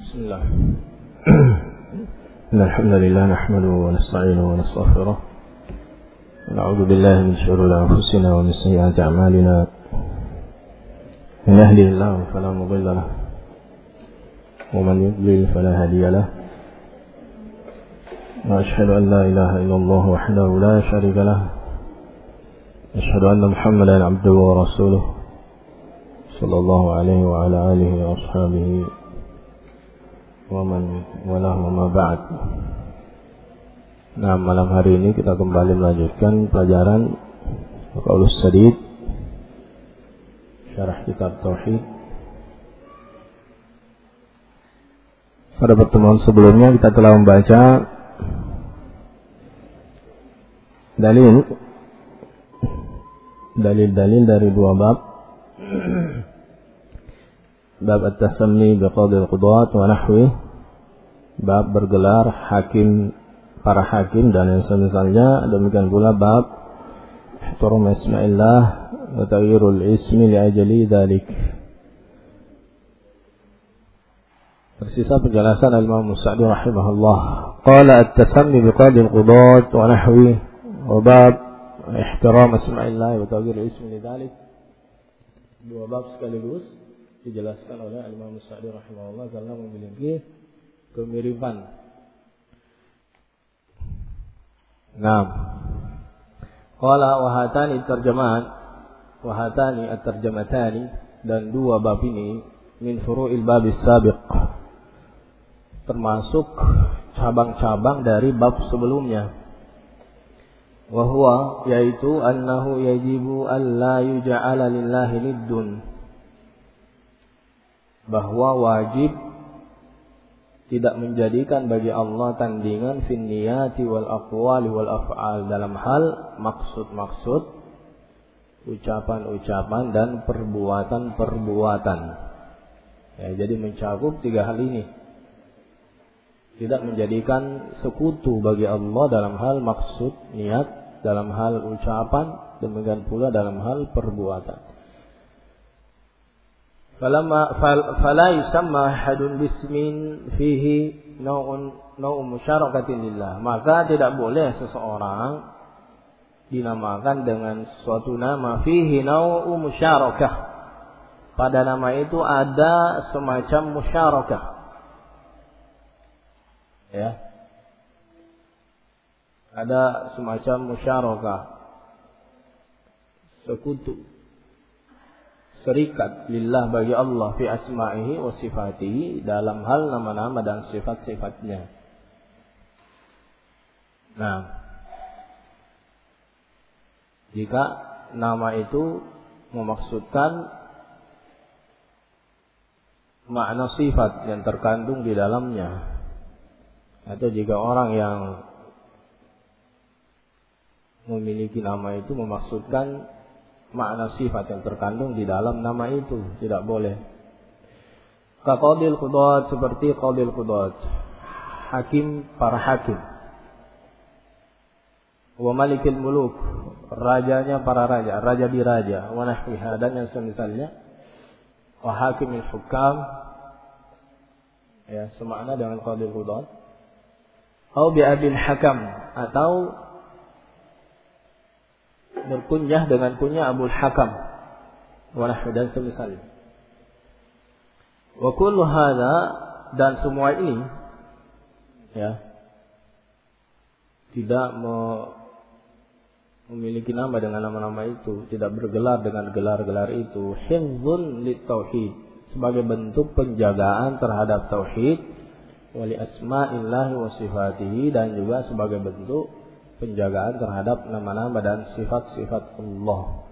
بسم الله إن الحمد لله نحمده ونستعينه ونستغفره ونعوذ بالله من شرور أنفسنا ومن سيئات أعمالنا من يهده الله فلا مضل له ومن يضلل فلا هادي له وأشهد أن لا إله إلا الله وحده لا شريك له أشهد أن محمدا عبده ورسوله صلى الله عليه وعلى آله وأصحابه ومن walah ma ba'd. Nah, malam hari ini kita kembali melanjutkan pelajaran Qaulus Sadid Syarah Kitab Tauhid. Pada pertemuan sebelumnya kita telah membaca dalil-dalil dari dua bab. Bab at-tasammi biqadil qudat wa nahwi, bab bergelar para hakim dan yang semisalnya. Demikian pula bab ihtiram asma'illah wa taghyirul ismi li ajali dzalik. Tersisa penjelasan Al-Imam Sa'di rahimahullah. Qala at-tasammi biqadil qudat wa nahwi wa bab ihtiram asma'illah wa taghyirul ismi li dzalik. Dua bab sekaligus dijelaskan oleh Al-Imam Sa'di rahimahullah karena memiliki kemiripan. Naam. Qala wa hatani at-tarjamatani, dan dua bab ini min furu'il babis sabiq, termasuk cabang-cabang dari bab sebelumnya. Wa huwa, yaitu annahu yajibu alla yuj'ala lillahi niddun, bahwa wajib tidak menjadikan bagi Allah tandingan fin niyati wal aqwali wal af'al, dalam hal maksud-maksud, ucapan-ucapan dan perbuatan-perbuatan. Ya, jadi mencakup tiga hal ini. Tidak menjadikan sekutu bagi Allah dalam hal maksud, niat, dalam hal ucapan, demikian pula dalam hal perbuatan. Fala yusamma ahadun bismin fihi nau'un musyarakati lillah, maka tidak boleh seseorang dinamakan dengan suatu nama fihi nau'u musyarakah, pada nama itu ada semacam musyarakah, ya, ada semacam musyarakah, sekutu, serikat lillah bagi Allah fi asma'ihi wa sifatihi, dalam hal nama-nama dan sifat-sifatnya. Nah, jika nama itu memaksudkan makna sifat yang terkandung di dalamnya, atau jika orang yang memiliki nama itu memaksudkan makna sifat yang terkandung di dalam nama itu, tidak boleh. Ka qadil qudat, seperti qadil qudat, hakim, para hakim. Wa malikil muluk, rajanya para raja, raja biraja, wa nahwiha, dan yang semisalnya. Wa hakimil hukam, ya, semakna dengan qadil qudat. Au bi abil hakam, atau berkunyah dengan kunyah Abul Hakam, wa nahwu, dan semisalnya. Wa kullu hadza, dan semua ini, ya, tidak memiliki nama dengan nama-nama itu, tidak bergelar dengan gelar-gelar itu, hifdzun lit tauhid, sebagai bentuk penjagaan terhadap tauhid, wa li asma'illahi wa sifatihi, dan juga sebagai bentuk penjagaan terhadap nama-nama dan sifat-sifat Allah.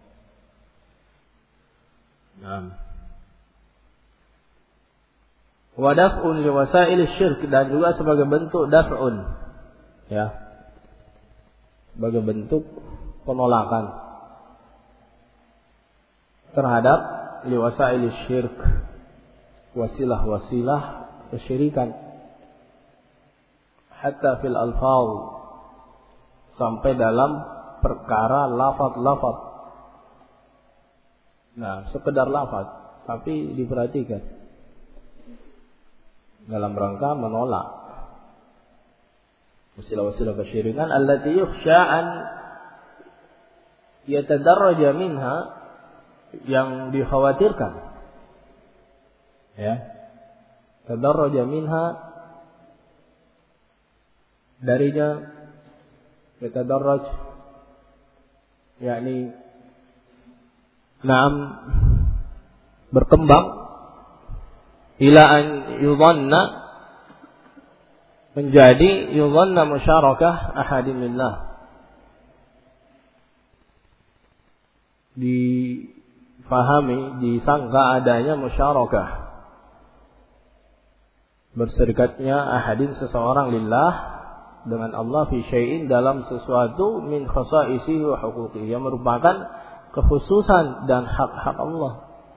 Naam. Wa daf'un li wasail syirk, dan juga sebagai bentuk daf'un, ya, sebagai bentuk penolakan terhadap li wasail syirk, wasilah-wasilah kesyirikan, hatta fil alfaz, sampai dalam perkara lafaz-lafaz. Nah, sekedar lafaz, tapi diperhatikan. dalam rangka menolak wasilah-wasilah kesyirikan allati yukhsha an yatadarraja minha, yang dikhawatirkan ya, tadarraja minha darinya, yatadarraj yakni berkembang, ila an yudhanna, menjadi yudhanna musyarakah ahadin lillah, difahami, disangka adanya musyarakah, berserikatnya ahadin seseorang lillah dengan Allah fi syai'in dalam sesuatu min khasaisihi wa huquqihi, yang merupakan kekhususan dan hak-hak Allah.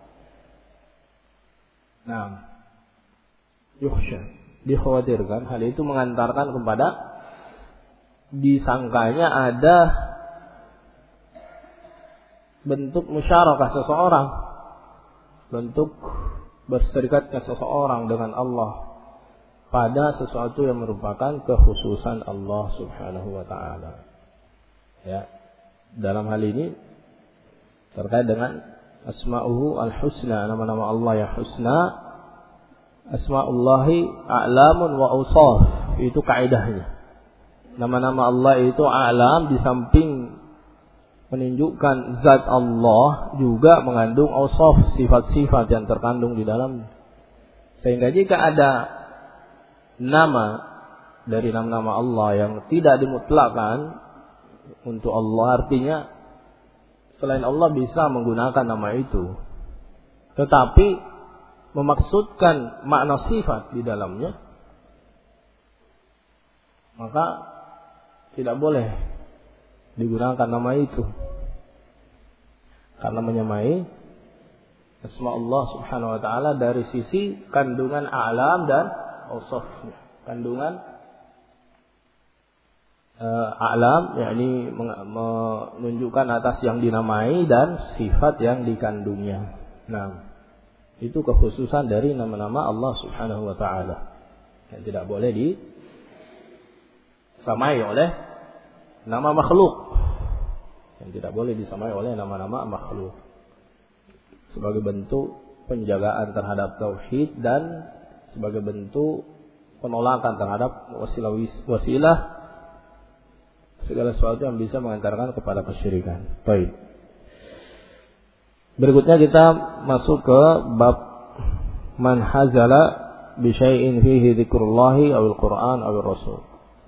Nah, yukhsha, dikhawatirkan, hal itu mengantarkan kepada disangkanya ada bentuk musyarakah seseorang, bentuk berserikatnya seseorang dengan Allah pada sesuatu yang merupakan kekhususan Allah Subhanahu wa taala. Ya. Dalam hal ini terkait dengan asma'uhu al-husna, nama-nama Allah yang husna, asma'ullahi a'lamun wa awsaf, itu kaidahnya. Nama-nama Allah itu a'lam, di samping menunjukkan zat Allah juga mengandung awsaf, sifat-sifat yang terkandung di dalamnya. Sehingga jika ada nama dari nama-nama Allah yang tidak dimutlakkan untuk Allah, artinya selain Allah bisa menggunakan nama itu, tetapi memaksudkan makna sifat di dalamnya, maka tidak boleh digunakan nama itu, karena menyamai asma Allah Subhanahu wa taala dari sisi kandungan a'lam dan awsafnya. Kandungan a'lam yakni menunjukkan atas yang dinamai dan sifat yang dikandungnya. Nah, itu kekhususan dari nama-nama Allah Subhanahu wa taala yang tidak boleh disamai oleh nama makhluk. Yang tidak boleh disamai oleh nama-nama makhluk. Sebagai bentuk penjagaan terhadap tauhid dan sebagai bentuk penolakan terhadap wasilah segala sesuatu yang bisa mengantarkan kepada kesyirikan. Baik. Berikutnya kita masuk ke bab man hazala bi syai'in fihi dzikrullahi awil Qur'an awil Rasul.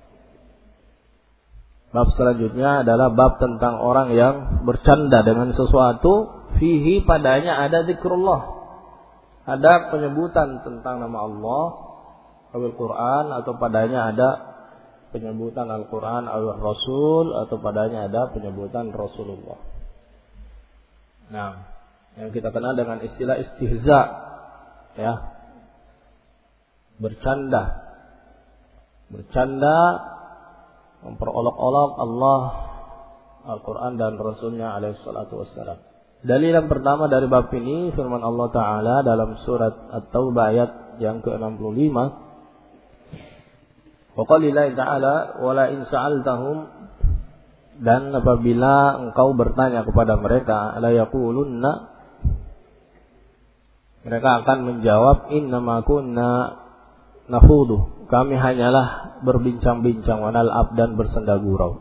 Bab selanjutnya adalah bab tentang orang yang bercanda dengan sesuatu fihi, padanya ada zikrullah, ada penyebutan tentang nama Allah awil Qur'an, atau padanya ada penyebutan Al-Quran Al-Rasul, atau padanya ada penyebutan Rasulullah. Nah, yang kita kenal dengan istilah istihza, ya, bercanda, memperolok-olok Allah, Al-Quran dan Rasulnya alaihi salatu wassalam. Dalil yang pertama dari bab ini firman Allah Ta'ala dalam surat At-Taubah ayat yang ke-65. Wa qalillahi ta'ala wala in sa'altahum, dan apabila engkau bertanya kepada mereka, la yaqulunna, mereka akan menjawab, innama kunna nakhudu, kami hanyalah berbincang-bincang, wa nal'ab, dan bersenda gurau.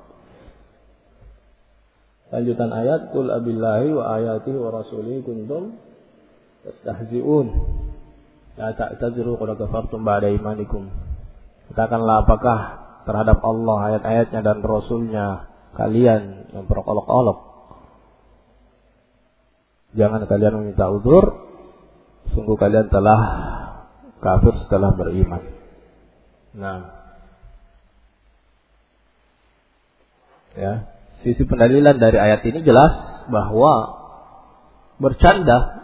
Lanjutan ayat, qul abillahi wa ayatihi wa rasulihi kuntum tastahzi'un la ta'tadiru qad kafartum ba'da imanikum. Katakanlah, apakah terhadap Allah, ayat-ayatnya dan Rasulnya kalian yang berolok-olok? Jangan kalian meminta uzur, sungguh kalian telah kafir setelah beriman. Nah, ya, sisi pendalilan dari ayat ini jelas bahwa bercanda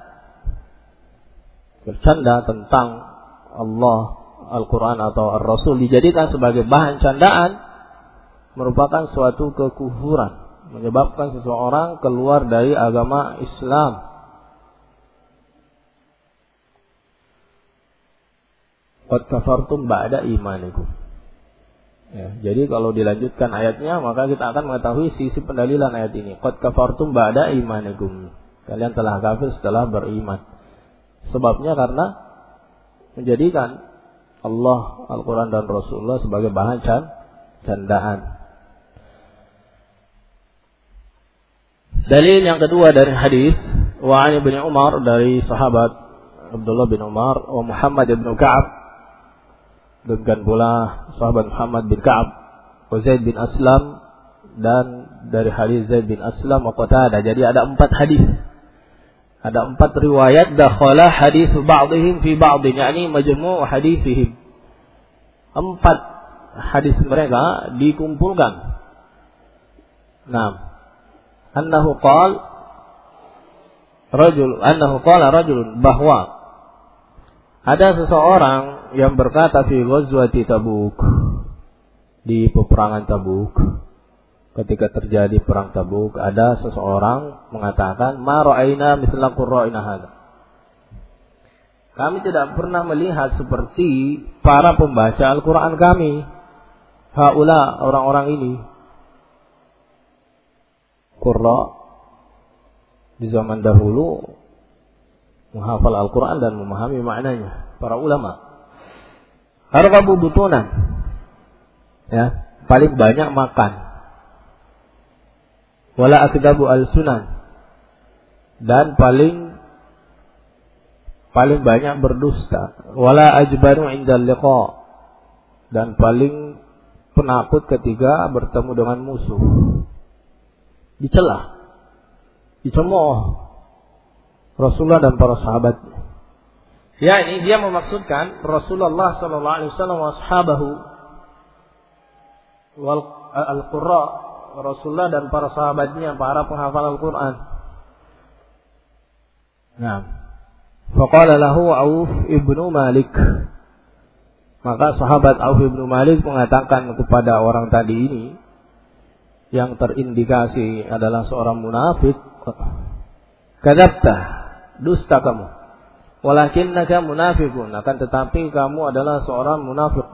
tentang Allah, Al-Quran atau Ar-Rasul dijadikan sebagai bahan candaan merupakan suatu kekufuran, menyebabkan seseorang keluar dari agama Islam. Qad kafartum ba'da imanikum. Ya, jadi kalau dilanjutkan ayatnya maka kita akan mengetahui sisi pendalilan ayat ini. Qad kafartum ba'da imanikum. Kalian telah kafir setelah beriman. Sebabnya karena menjadikan Allah, Al-Quran dan Rasulullah sebagai bahan candaan. Dalil yang kedua dari hadis wa an Ibnu Umar, dari sahabat Abdullah bin Umar, wa Muhammad bin Ka'ab, dan pula sahabat Muhammad bin Ka'ab, wa Zaid bin Aslam, dan dari hadis Zaid bin Aslam wa Qatadah. Jadi ada 4 hadis. Ada 4 riwayat dakhala hadis ba'dihim fi ba'din, yakni majmu' hadisihim. 4 hadis mereka dikumpulkan. Annahu qala rajulun, bahwa ada seseorang yang berkata fi ghazwati Tabuk, di peperangan Tabuk. Ketika terjadi perang Tabuk, ada seseorang mengatakan, ma ra'aina mithla qurra'ina hadza. Kami tidak pernah melihat seperti para pembaca Al-Qur'an kami. Haula, orang-orang ini. Qurra di zaman dahulu menghafal Al-Qur'an dan memahami maknanya, para ulama. Arqabu butunan. Ya, paling banyak makan. Wala akdabu al-sunan, dan paling banyak berdusta. Wala ajbanu indal liqa, dan paling penakut ketika bertemu dengan musuh. Dicela, dicemooh Rasulullah dan para sahabat. Ya, ini dia memaksudkan Rasulullah sallallahu alaihi wasallam wa ashabahu wal al-qurra, Rasulullah dan para sahabatnya, para penghafal Al-Quran. Faqala lahu Auf ibnu Malik. Maka sahabat Auf ibnu Malik mengatakan kepada orang tadi ini, yang terindikasi adalah seorang munafik, kadzabta, dusta kamu. Walakinnaka munafiqun, akan tetapi kamu adalah seorang munafik.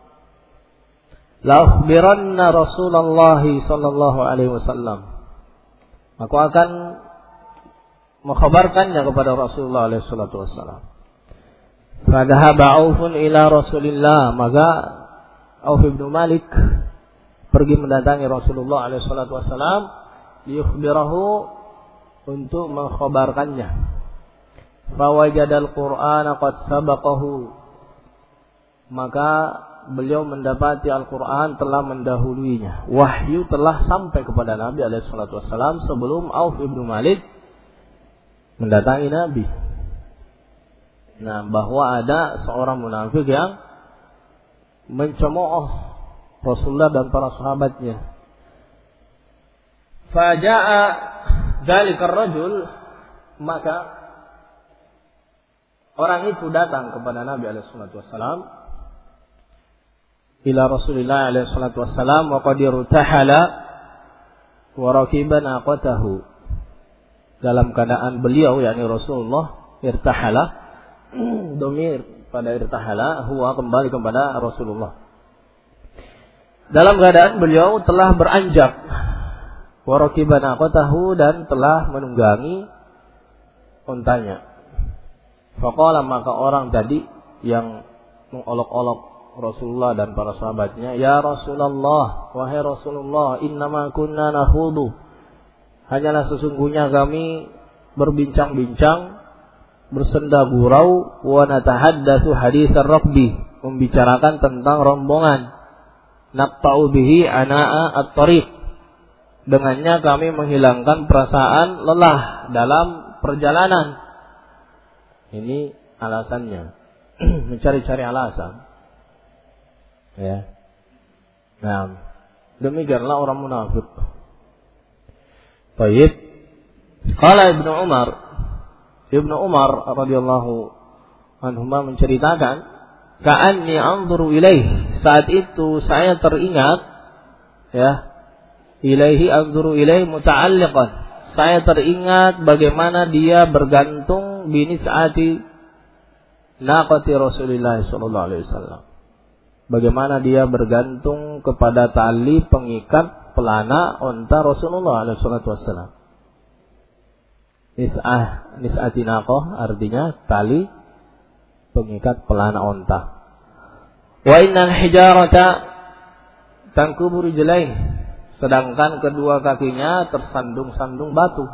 La ukhbiranna Rasulullah sallallahu alaihi wasallam. Aku akan mengkhabarkannya kepada Rasulullah alaihi salatu wasallam. Fa dhahaba Aufun ila Rasulillah, maka Auf bin Malik pergi mendatangi Rasulullah alaihi salatu wasallam liyukhbirahu, untuk mengkhabarkannya. Fa wajadal Qur'ana qad sabaqahu, maka beliau mendapati Al-Quran telah mendahuluinya. Wahyu telah sampai kepada Nabi SAW sebelum Auf ibnu Malik mendatangi Nabi. Bahwa ada seorang munafik yang mencemooh Rasulullah dan para sahabatnya. Faja'a dzalikar rajul, maka orang itu datang kepada Nabi SAW, ila Rasulillah alaihi salatu wassalam, wa qad irtahala wa rakiba naqatahu, dalam keadaan beliau yakni Rasulullah irtahala, domir pada irtahala, huwa kembali kepada Rasulullah, dalam keadaan beliau telah beranjak, wa rakiba naqatahu, dan telah menunggangi untanya. Faqala, maka orang tadi yang mengolok-olok Rasulullah dan para sahabatnya, ya Rasulullah, wahai Rasulullah, innama kunna nahudu, hanyalah sesungguhnya kami berbincang-bincang, bersenda gurau, wa natahaddatsu haditsar rakbi, membicarakan tentang rombongan, naqta'u bihi ana'a at-tariq, dengannya kami menghilangkan perasaan lelah dalam perjalanan. Ini alasannya, mencari-cari alasan. Ya. Demikianlah orang munafik. Baik. Qala Ibnu Umar radhiyallahu anhuma menceritakan, ka'anni anzuru ilaih, saat itu saya teringat, ya, ilaihi anzuru ilaih muta'alliqan, saya teringat bagaimana dia bergantung binis'ati naqati Rasulullah sallallahu alaihi wasallam. Bagaimana dia bergantung kepada tali pengikat pelana unta Rasulullah alaihi wasallam. Nis'ati naqah artinya tali pengikat pelana unta. Wa innal hijarata tankubu rijlaih, sedangkan kedua kakinya tersandung-sandung batu.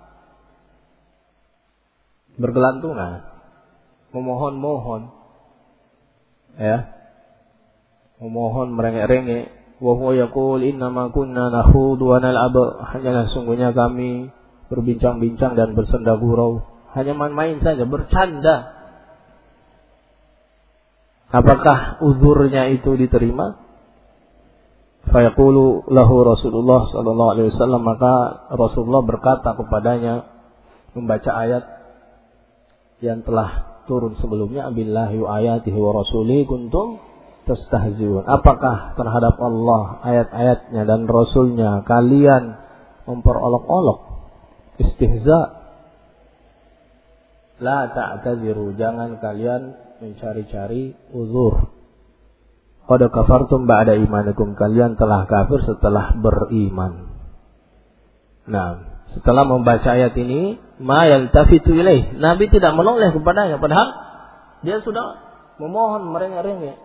Bergelantungan, memohon-mohon. Ya. Memohon merengek-rengek. Wa huwa yaqul innama kunna nakhudu wa nal'ab, hanyalah sungguhnya kami berbincang-bincang dan bersenda gurau, hanya main-main saja, bercanda. Apakah uzurnya itu diterima? Fa yaqulu lahu Rasulullah sallallahu alaihi wasallam, maka Rasulullah berkata kepadanya, membaca ayat yang telah turun sebelumnya, billahi wa ayatihi wa rasulihi kuntum tastahziun. Apakah terhadap Allah, ayat-ayatnya dan Rasulnya kalian memperolok-olok, istihza? La ta'tadziru, jangan kalian mencari-cari uzur. Qad kafartum ba'da imanikum, kalian telah kafir setelah beriman. Nah, setelah membaca ayat ini, ma yaltafitu ilaih, Nabi tidak menoleh kepadanya, padahal dia sudah memohon merengek-rengek.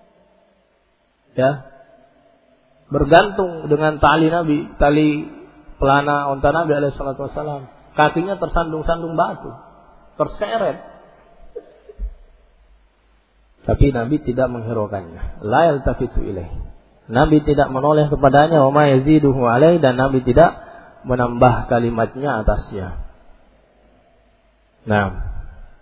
Ya, bergantung dengan tali Nabi, tali pelana unta Nabi alaihi salatu wasallam. Kakinya tersandung-sandung batu, terseret. Tapi Nabi tidak menghiraukannya. La yaltafitu ilaih, Nabi tidak menoleh kepadanya. Wa ma yaziduhu alaih, dan Nabi tidak menambah kalimatnya atasnya. Nah,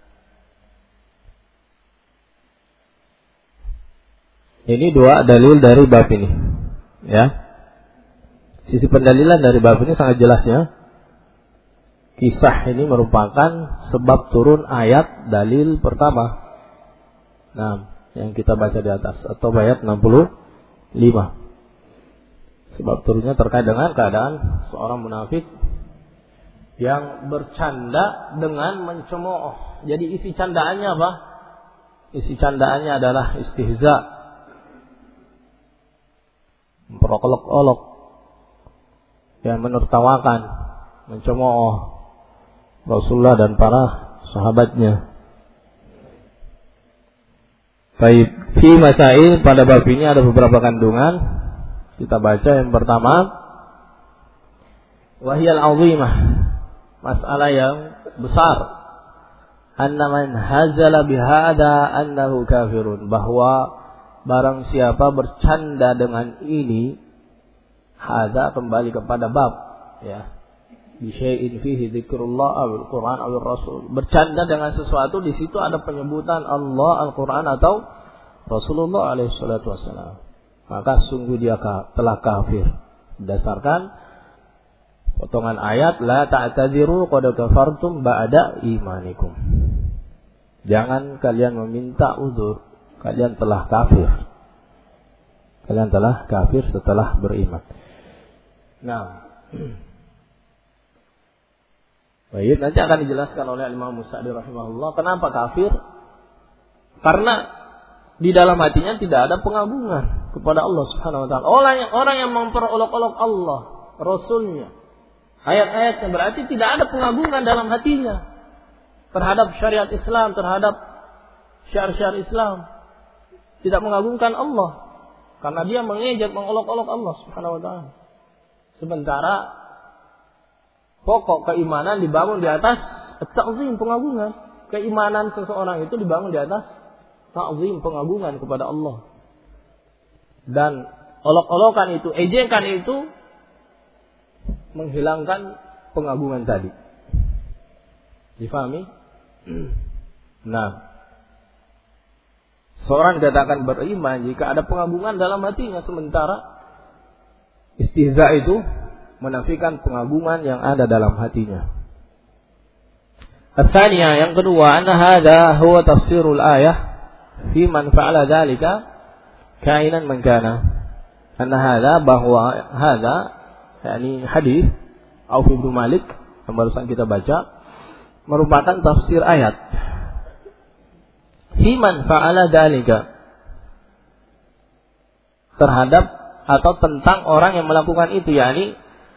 ini dua dalil dari bab ini. Ya. Sisi pendalilan dari bab ini sangat jelas ya. Kisah ini merupakan sebab turun ayat dalil pertama. Nah, yang kita baca di atas, atau ayat 65. Sebab turunnya terkait dengan keadaan seorang munafik yang bercanda dengan mencemooh. Jadi isi candaannya apa? Isi candaannya adalah istihza, memperolok-olok, yang menertawakan, mencemooh Rasulullah dan para sahabatnya. Baik, fi masail, pada bab ini ada beberapa kandungan. Kita baca yang pertama, wahyal azimah, masalah yang besar. Anna man hazala bihada annahu kafirun, bahwa barang siapa bercanda dengan ini, hadza kembali kepada bab, ya, bi syai'in fihi dzikrullah awil Quran awil Rasul. Bercanda dengan sesuatu, di situ ada penyebutan Allah, Al-Quran atau Rasulullah alaihi salatu wasallam, maka sungguh dia telah kafir. Berdasarkan potongan ayat, la ta'tadziru qad kafartum ba'da imanikum. Jangan kalian meminta uzur, kalian telah kafir. Kalian telah kafir setelah beriman. Nah, baik, nanti akan dijelaskan oleh Imam Sa'di rahimahullah kenapa kafir. Karena di dalam hatinya tidak ada pengagungan kepada Allah Subhanahu wa taala. Orang yang memperolok-olok Allah, Rasulnya, ayat-ayatnya, berarti tidak ada pengagungan dalam hatinya terhadap syariat Islam, terhadap syiar-syiar Islam. Tidak mengagungkan Allah, karena dia mengejek, mengolok-olok Allah Subhanahu wa taala. Sementara pokok keimanan dibangun di atas ta'zim, pengagungan. Keimanan seseorang itu dibangun di atas ta'zim, pengagungan kepada Allah. Dan olok-olokan itu, ejekan itu menghilangkan pengagungan tadi. Difahami? Nah, seorang dikatakan beriman jika ada pengagungan dalam hatinya, sementara istihza itu menafikan pengagungan yang ada dalam hatinya. Al-thaniyah, yang kedua, anna hadha huwa tafsirul ayah fi man fa'ala dzalika kainan man kana. Anna hadha, bahwa hadha yakni hadis Auf bin Malik yang barusan kita baca merupakan tafsir ayat. Fiman fa'ala dzalika, terhadap atau tentang orang yang melakukan itu, yakni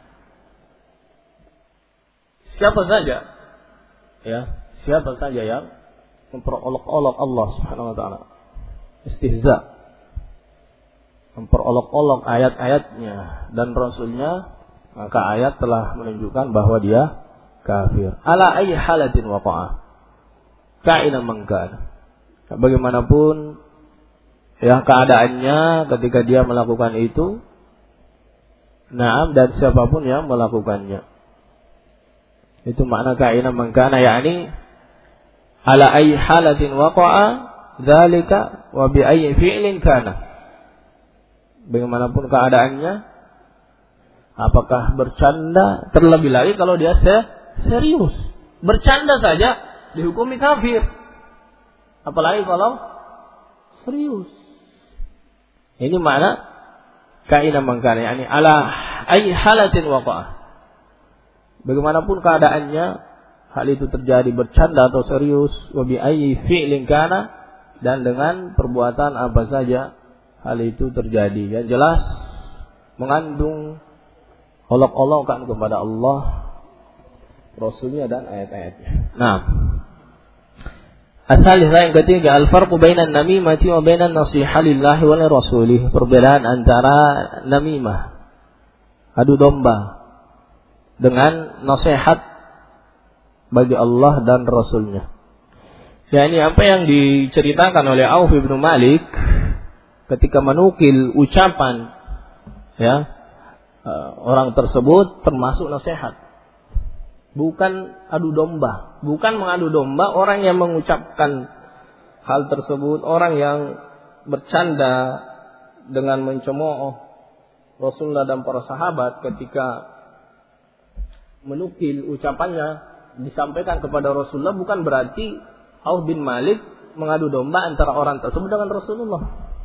siapa saja, ya, siapa saja yang memperolok-olok Allah Subhanahu wa taala, istihza, memperolok-olok ayat-ayatnya dan Rasulnya, maka ayat telah menunjukkan bahwa dia kafir. Ala ayyi halatin waqa'a, ka'ina man kana, bagaimanapun ya keadaannya ketika dia melakukan itu, na'am, dan siapapun yang melakukannya. Itu makna ka'ina man kana, yakni ala ayyi halatin waqa'a dzalika wa bi ayyi fi'lin kana, bagaimanapun keadaannya, apakah bercanda, terlebih lagi kalau dia serius. Bercanda saja dihukumi kafir, apalagi kalau serius. Ini makna ka'ina man kana, yakni ala ayyi halatin waqa'a, bagaimanapun keadaannya hal itu terjadi, bercanda atau serius, wa bi ayyi fi'lin kana, dan dengan perbuatan apa saja hal itu terjadi. Yang jelas mengandung olok-olokan kepada Allah, Rasulnya, dan ayat-ayatnya. Nah, yang ketiga, al-farqu bainan namimati wa bainan nasihah lillahi wa lirasulih, perbedaan antara namimah, adu domba, dengan nasihat bagi Allah dan Rasulnya. Ya, ini apa yang diceritakan oleh Auf bin Malik ketika menukil ucapan, ya, orang tersebut, termasuk nasihat, bukan adu domba, bukan mengadu domba orang yang mengucapkan hal tersebut, orang yang bercanda dengan mencemooh Rasulullah dan para sahabat ketika menukil ucapannya disampaikan kepada Rasulullah, bukan berarti Auf bin Malik mengadu domba antara orang tersebut dengan Rasulullah.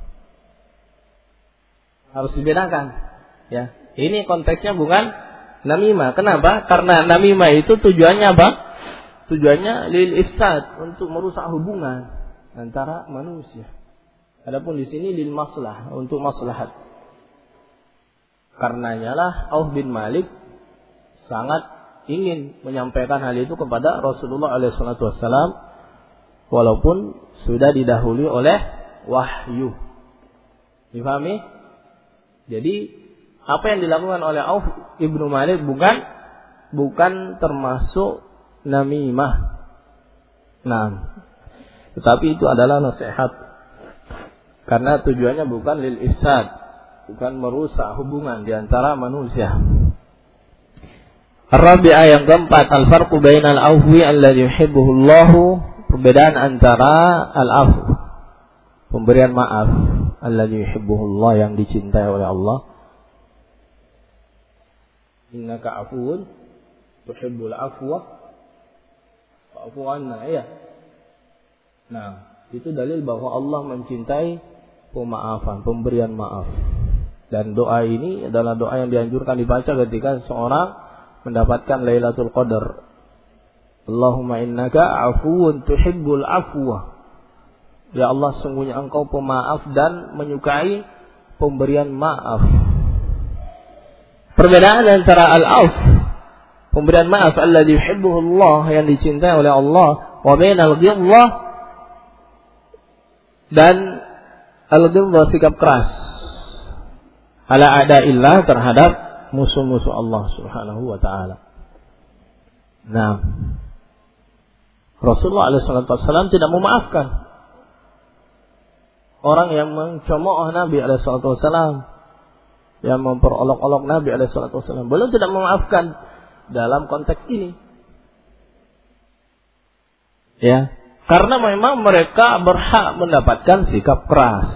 Harus dibedakan, ya. Ini konteksnya bukan namimah. Kenapa? Karena namimah itu tujuannya apa? Tujuannya lil ifsad, untuk merusak hubungan antara manusia. Adapun di sini lil maslah, untuk maslahat. Karenanya lah Auf bin Malik sangat ingin menyampaikan hal itu kepada Rasulullah SAW, walaupun sudah didahului oleh wahyu. Difahami? Jadi apa yang dilakukan oleh Auf ibnu Malik bukan termasuk namimah. Nah, tetapi itu adalah nasihat, karena tujuannya bukan lil ifsad, bukan merusak hubungan di antara manusia. Ar-rabi'ah, yang keempat, al-farqu bainal afwi alladhi yuhibbuhu Allah, perbedaan antara al-afw, pemberian maaf, alladhi yuhibbuhu Allah, yang dicintai oleh Allah. Innaka afuwun tuhibbul afwa fa'fu anna, ya. Nah, itu dalil bahwa Allah mencintai pemaafan, pemberian maaf. Dan doa ini adalah doa yang dianjurkan dibaca ketika seorang mendapatkan Lailatul Qadar. Allahumma innaka afuwun tuhibbul afwa, ya Allah, sungguhnya Engkau pemaaf dan menyukai pemberian maaf. Perbedaan antara al-auf, pemberian maaf, alladzi yuhibbuhu Allah, yang dicintai oleh Allah, wa bainal ghidhah, dan al-ghidhah, sikap keras, ala a'da'illah, terhadap musuh-musuh Allah Subhanahu wa taala. Nah, Rasulullah SAW tidak memaafkan orang yang mencemooh Nabi SAW, yang memperolok-olok Nabi SAW. Beliau tidak memaafkan dalam konteks ini, ya, karena memang mereka berhak mendapatkan sikap keras.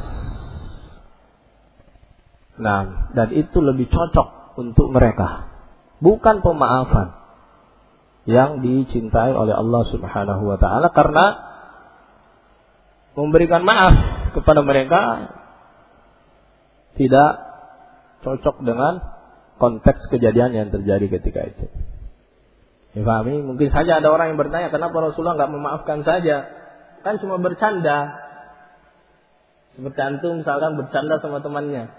Nah, dan itu lebih cocok untuk mereka, bukan pemaafan yang dicintai oleh Allah Subhanahu wa taala, karena memberikan maaf kepada mereka tidak cocok dengan konteks kejadian yang terjadi ketika itu. Difahami? Mungkin saja ada orang yang bertanya, kenapa Rasulullah enggak memaafkan saja kan cuma bercanda. Seperti antum misalkan bercanda sama temannya.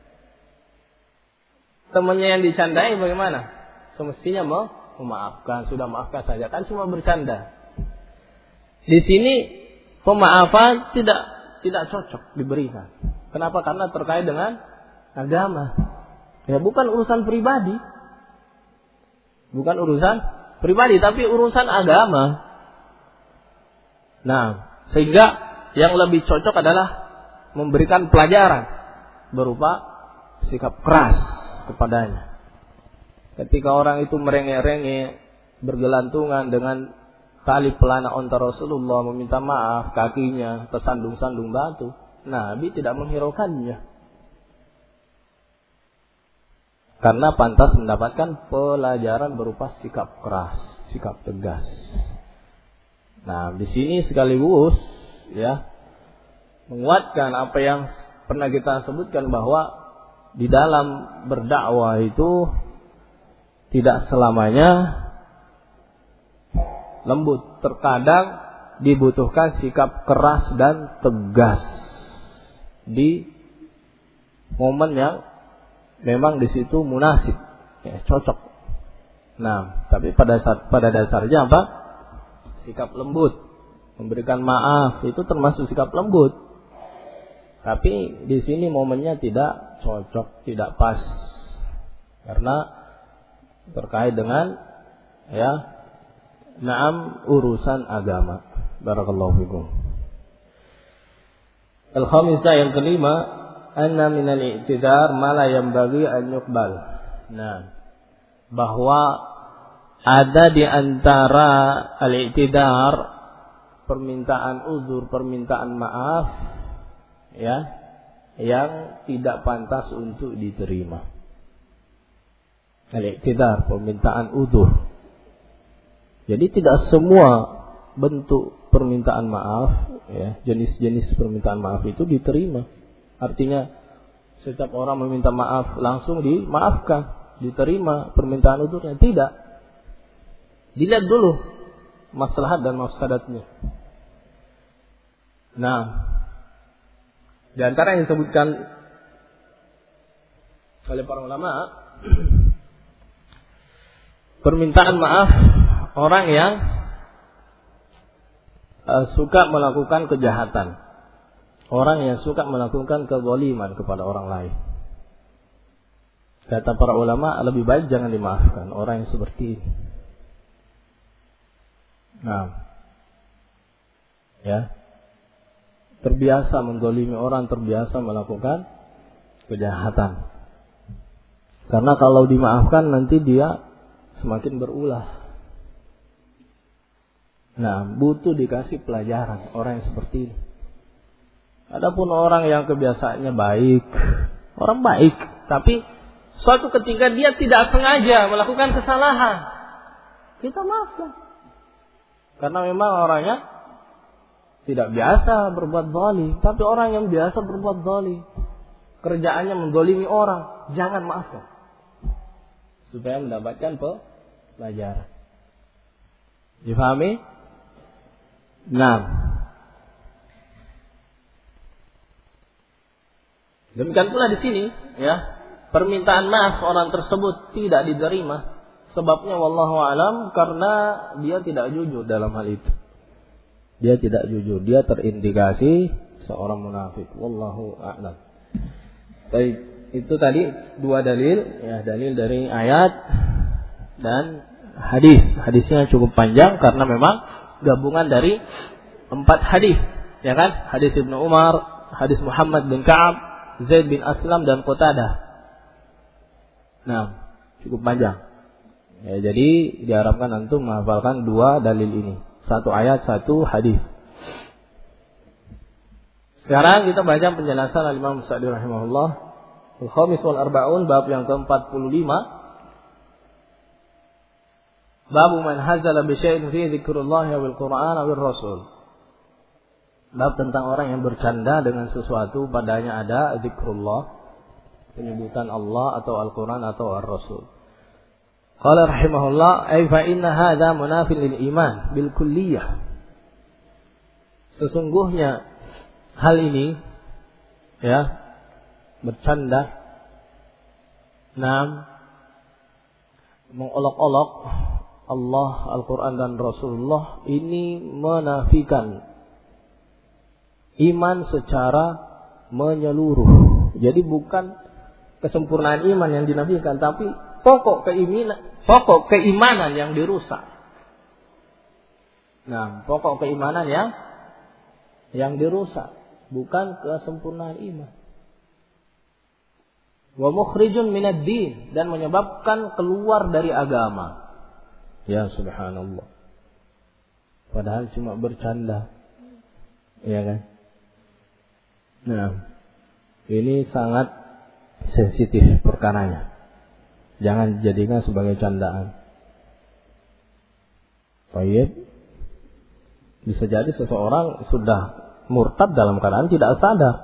Temannya yang dicandai bagaimana? Semestinya memaafkan, sudah maafkan saja, kan cuma bercanda. Di sini pemaafan tidak cocok diberikan. Kenapa? Karena terkait dengan agama. Ya, bukan urusan pribadi. Bukan urusan pribadi, tapi urusan agama. Nah, sehingga yang lebih cocok adalah memberikan pelajaran berupa sikap keras kepadanya. Ketika orang itu merengek-rengek, bergelantungan dengan tali pelana onta Rasulullah, meminta maaf, kakinya tersandung-sandung batu, Nabi tidak menghiraukannya. Karena pantas mendapatkan pelajaran berupa sikap keras, sikap tegas. Nah, di sini sekaligus ya menguatkan apa yang pernah kita sebutkan, bahwa di dalam berdakwah itu tidak selamanya lembut. Terkadang dibutuhkan sikap keras dan tegas di momen yang memang di situ munasib, ya, cocok. Nah, tapi pada dasarnya apa? Sikap lembut, memberikan maaf itu termasuk sikap lembut. Tapi di sini momennya tidak cocok, tidak pas, karena terkait dengan ya, urusan agama. Barakallahu fikum. Al-khamisah, yang kelima, anna minal i'tidar ma la yanbaghi an yuqbal. Nah, bahwa ada di antara al-i'tidar, permintaan uzur, permintaan maaf, ya, yang tidak pantas untuk diterima. Al-i'tidar, permintaan uzur. Jadi tidak semua bentuk permintaan maaf, ya, jenis-jenis permintaan maaf itu diterima. Artinya setiap orang meminta maaf langsung dimaafkan, diterima permintaan uzurnya. Tidak. Dilihat dulu maslahat dan mafsadatnya. Nah, di antara yang disebutkan oleh para ulama, permintaan maaf orang yang suka melakukan kejahatan, orang yang suka melakukan kezaliman kepada orang lain. Kata para ulama, lebih baik jangan dimaafkan orang yang seperti ini. Nah, ya, terbiasa menzalimi orang, terbiasa melakukan kejahatan. Karena kalau dimaafkan nanti dia semakin berulah. Nah, butuh dikasih pelajaran orang yang seperti ini. Adapun orang yang kebiasaannya baik, orang baik, tapi suatu ketika dia tidak sengaja melakukan kesalahan, kita maafkan. Karena memang orangnya tidak biasa berbuat zalim, tapi orang yang biasa berbuat zalim, kerjaannya menzalimi orang, jangan maafkan, supaya mendapatkan pelajaran. Difahami? Nah, demikian pula di sini, ya, permintaan maaf orang tersebut tidak diterima. Sebabnya wallahu alam, karena dia tidak jujur dalam hal itu. Dia tidak jujur, dia terindikasi seorang munafik. Wallahu a'lam. Baik, itu tadi dua dalil, ya, dalil dari ayat dan hadis. Hadisnya cukup panjang karena memang gabungan dari 4 hadis, ya kan? Hadis Ibnu Umar, hadis Muhammad bin Ka'ab, Zaid bin Aslam dan Qatadah. Nah, cukup panjang. Ya, jadi diharapkan antum menghafalkan 2 dalil ini. 1 ayat, 1 hadis. Sekarang kita baca penjelasan Al-Imam Sa'di rahimahullah. Al-Khamis wal Arba'un, bab yang ke-45. Bab man hazala bi syai'in fi dzikrullah wal Qur'an wal Rasul. Bab tentang orang yang bercanda dengan sesuatu padanya ada zikrullah, penyebutan Allah atau Al-Qur'an atau Ar-Rasul. Qala rahimahullah, ay fa inna hadza munafil lil iman bil kulliyah. Sesungguhnya hal ini ya, bercanda, mengolok-olok Allah, Al-Quran dan Rasulullah, ini menafikan iman secara menyeluruh. Jadi bukan kesempurnaan iman yang dinafikan, tapi pokok keimanan yang dirusak. Pokok keimanan yang dirusak, bukan kesempurnaan iman. Wa mukhrijun minad din, dan menyebabkan keluar dari agama. Ya subhanallah. Padahal cuma bercanda. Ya kan? Ini sangat sensitif perkaranya. Jangan dijadikan sebagai candaan. Baik. Bisa jadi seseorang sudah murtad dalam keadaan tidak sadar.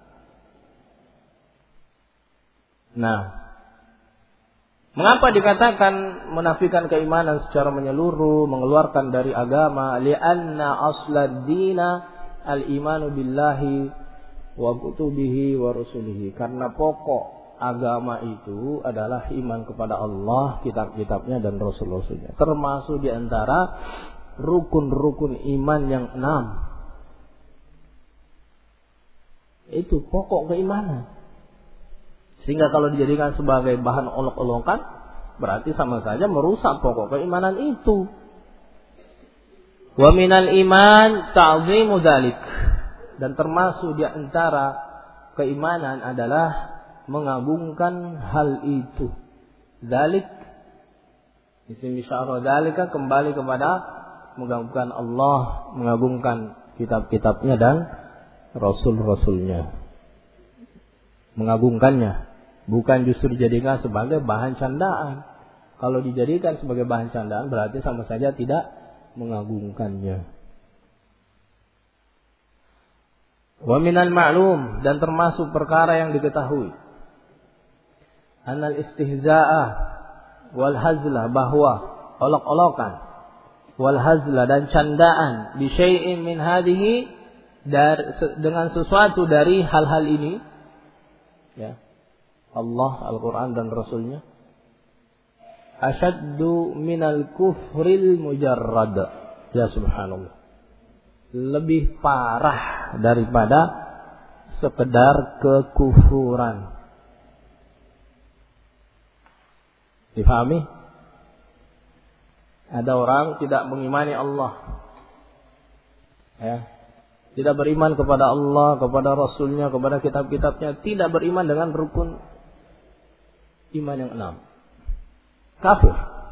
Mengapa dikatakan menafikan keimanan secara menyeluruh, mengeluarkan dari agama? Li'anna aslad dina al-imanu billahi wa kutubihi wa rusulihi. Karena pokok agama itu adalah iman kepada Allah, kitab-kitabnya dan rasul-rasulnya. Termasuk di antara rukun-rukun iman yang 6. Itu pokok keimanan. Sehingga kalau dijadikan sebagai bahan olok-olokan, berarti sama saja merusak pokok keimanan itu. Wa minal iman ta'zimu dzalik. Dan termasuk di antara keimanan adalah mengagungkan hal itu. Dzalik, isim isyarah dzalika kembali kepada mengagungkan Allah, mengagungkan kitab-kitabnya dan rasul-rasulnya. Mengagungkannya, bukan justru dijadikan sebagai bahan candaan. Kalau dijadikan sebagai bahan candaan berarti sama saja tidak mengagungkannya. Wa minal ma'lum, dan termasuk perkara yang diketahui, anal istihza'ah wal hazlah, bahwa olok-olokan, wal hazlah dan candaan, bi syai'in min hadhihi, dengan sesuatu dari hal-hal ini, ya, Allah, Al-Quran dan Rasulnya, asyaddu minal kufril mujarrad. Ya subhanallah, lebih parah daripada sekedar kekufuran. Difahami? Ada orang tidak mengimani Allah, ya, tidak beriman kepada Allah, kepada Rasulnya, kepada kitab-kitabnya, tidak beriman dengan rukun iman yang 6. Kafir.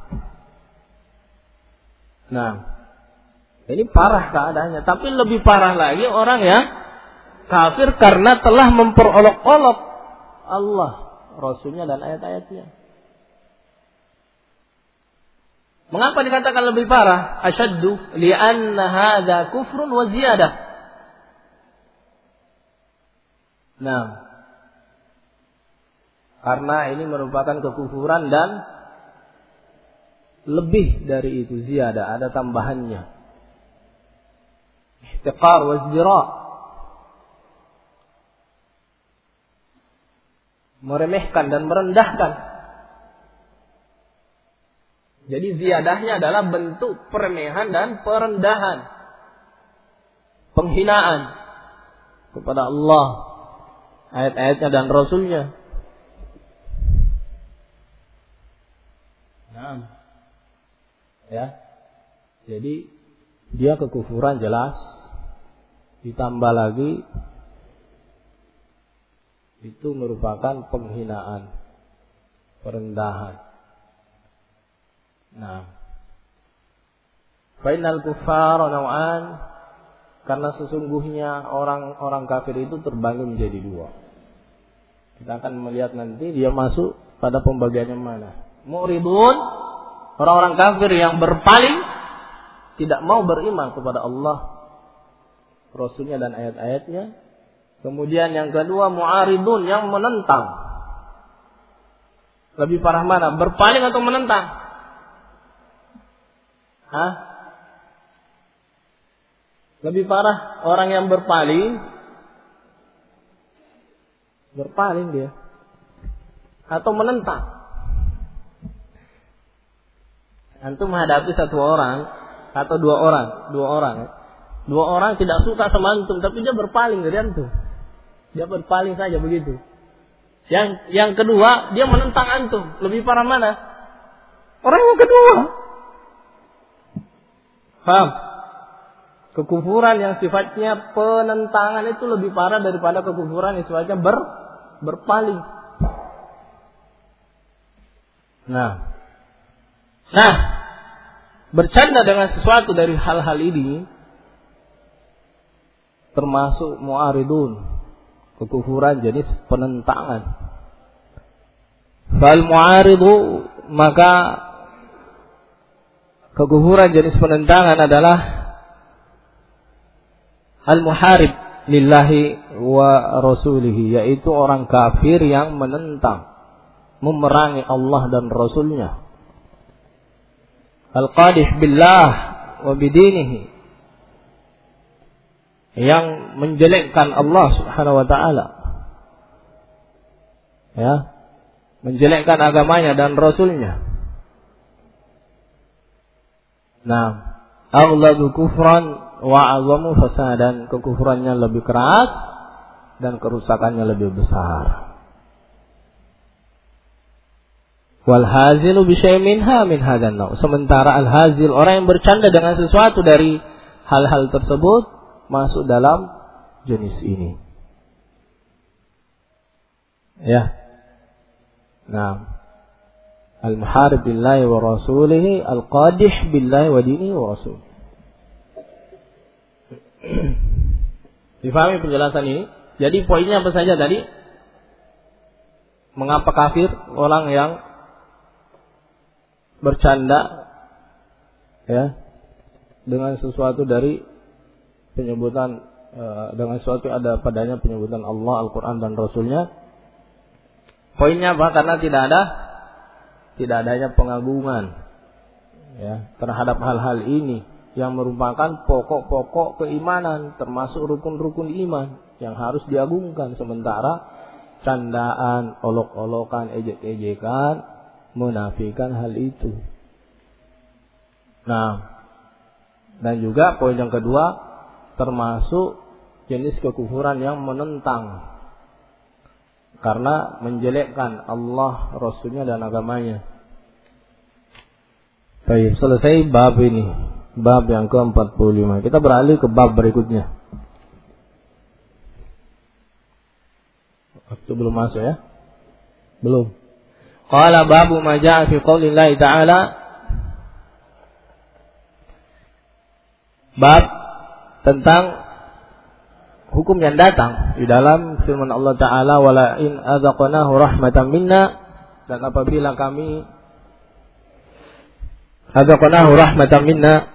Ini parah keadaannya. Tapi lebih parah lagi orang yang kafir karena telah memperolok-olok Allah, Rasulnya dan ayat-ayatnya. Mengapa dikatakan lebih parah? Asyaddu li'anna hadza kufrun wa ziyadah. Karena ini merupakan kekufuran dan lebih dari itu, ziyadah, ada tambahannya. Ihtiqar wa izdira', meremehkan dan merendahkan. Jadi ziyadahnya adalah bentuk peremehan dan perendahan, penghinaan kepada Allah, ayat-ayatnya dan Rasulnya. Ya, jadi dia kekufuran jelas, ditambah lagi itu merupakan penghinaan, perendahan. Fainal kuffar naw'an, karena sesungguhnya orang-orang kafir itu terbagi menjadi 2. Kita akan melihat nanti dia masuk pada pembagiannya mana. Mu'ridun, orang-orang kafir yang berpaling, tidak mau beriman kepada Allah, Rasulnya dan ayat-ayatnya. Kemudian yang kedua, mu'aridun, yang menentang. Lebih parah mana? Berpaling atau menentang? Lebih parah orang yang berpaling dia atau menentang. Antum menghadapi satu orang atau dua orang tidak suka sama antum, tapi dia berpaling dari antum. Dia berpaling saja begitu. Yang kedua, dia menentang antum. Lebih parah mana? Orang yang kedua. Paham? Kekufuran yang sifatnya penentangan itu lebih parah daripada kekufuran yang sifatnya berpaling. Nah, bercanda dengan sesuatu dari hal-hal ini termasuk mu'aridun, kekufuran jenis penentangan. Fal mu'aridu, maka kekufuran jenis penentangan adalah al-muharib lillahi wa rasulihi, yaitu orang kafir yang menentang, memerangi Allah dan Rasulnya. Al-qadih billah wa bidinihi, yang menjelekkan Allah Subhanahu wa taala. Ya, menjelekkan agamanya dan Rasulnya. Nah, aghladu kufran wa azamu fasadan, kekufurannya lebih keras dan kerusakannya lebih besar. Wal hazilu bi syai'in minha min hadan naw. Sementara al hazil, orang yang bercanda dengan sesuatu dari hal-hal tersebut, masuk dalam jenis ini. Ya. Nah, al-muharib billahi wa rasulihi, al-qadih billahi wa dinihi wa rasul. Difahami penjelasan ini? Jadi poinnya apa saja tadi? Mengapa kafir orang yang bercanda ya dengan sesuatu dari penyebutan dengan sesuatu ada padanya penyebutan Allah, Al-Quran dan Rasulnya. Poinnya apa? Karena tidak adanya pengagungan ya terhadap hal-hal ini yang merupakan pokok-pokok keimanan, termasuk rukun-rukun iman yang harus diagungkan. Sementara candaan, olok-olokan, ejek-ejekan menafikan hal itu. Nah, dan juga poin yang kedua, termasuk jenis kekufuran yang menentang karena menjelekkan Allah, Rasulnya dan agamanya. Baik, selesai bab ini, bab yang ke-45. Kita beralih ke bab berikutnya. Waktu belum masuk ya? Belum. Qala babu ma jaa fi qaulillahi ta'ala, bab tentang hukum yang datang di dalam firman Allah Ta'ala, wala in adzaqnahu rahmatan minna, dan apabila kami adzaqnahu rahmatan minna,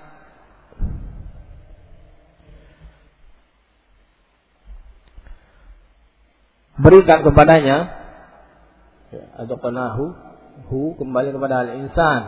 berikan kepadanya, adzaqnahu, kembali kepada al-insan.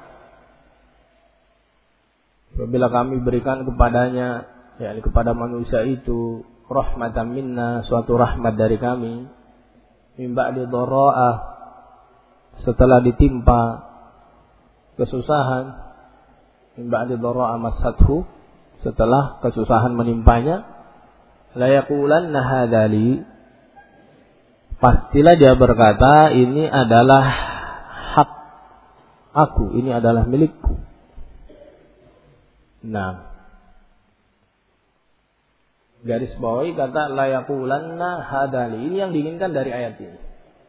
Apabila kami berikan kepadanya, yakni kepada manusia itu, rahmatan minna, suatu rahmat dari kami, min ba'di dharra'ah, setelah ditimpa kesusahan, min ba'di dharra'ah masathu, setelah kesusahan menimpanya, la yaqulanna hadzali, pastilah dia berkata, ini adalah hak aku, ini adalah milikku. Nah, garis bawahi kata la yaqulanna hadali, ini yang diinginkan dari ayat ini.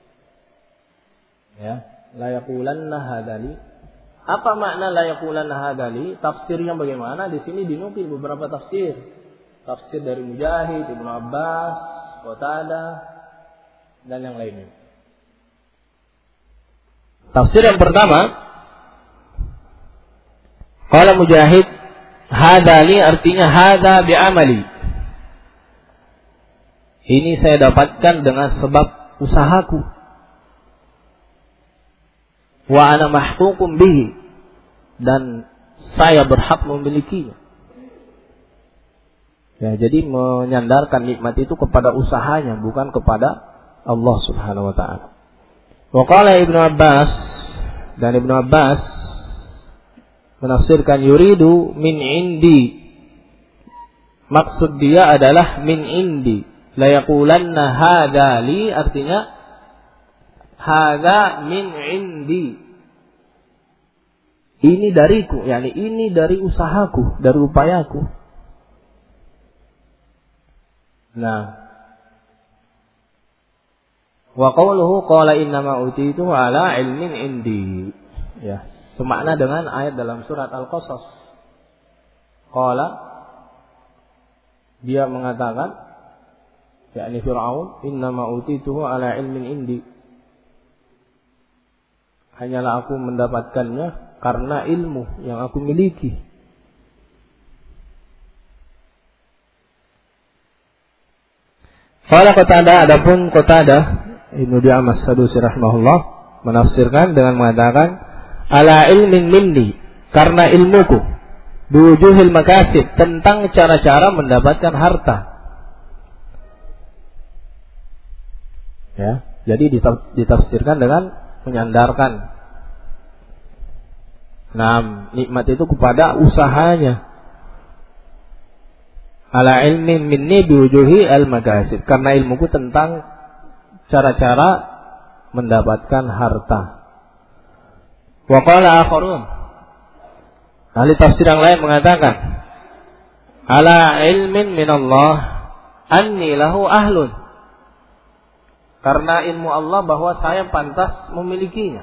Ya, la yaqulanna hadali. Apa makna la yaqulanna hadali? Tafsirnya bagaimana? Di sini dinukil beberapa tafsir. Tafsir dari Mujahid, Ibnu Abbas, Qatadah dan yang lainnya. Tafsir yang pertama, qala Mujahid, hadali artinya hada bi'amali. Ini saya dapatkan dengan sebab usahaku. Wa ana mahququm bihi, dan saya berhak memilikinya. Ya, jadi menyandarkan nikmat itu kepada usahanya, bukan kepada Allah Subhanahu wa taala. Wa qala Ibnu Abbas, dan Ibnu Abbas menafsirkan yuridu min indi. Maksud dia adalah min indi. La yaqulanna hadza li, artinya hadza min indi. Ini dariku, yakni ini dari usahaku, dari upayaku. Nah, wa qawluhu qala innama utitu ala ilmin indi. Ya, semakna dengan ayat dalam surat Al-Qasas. Qala, dia mengatakan, yakni Fir'aun, innama utituhu ala ilmin indi. Hanyalah aku mendapatkannya karena ilmu yang aku miliki. Qala Qatadah, adapun Qatadah Ibnu Di'amah As-Sadusi rahimahullah menafsirkan dengan mengatakan ala ilmin minni, karena ilmuku, biwujuhil makasib, tentang cara-cara mendapatkan harta. Ya, jadi ditafsirkan dengan menyandarkan nikmat itu kepada usahanya. Ala ilmin minni biwujuhi al-makasib, karena ilmuku tentang cara-cara mendapatkan harta. Wa qala akharun, ahli tafsir yang lain mengatakan ala ilmin minallah anni lahu ahlun, karena ilmu Allah bahwa saya pantas memilikinya.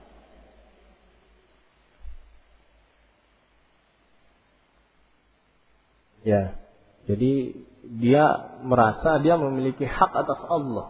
Ya, jadi dia merasa dia memiliki hak atas Allah.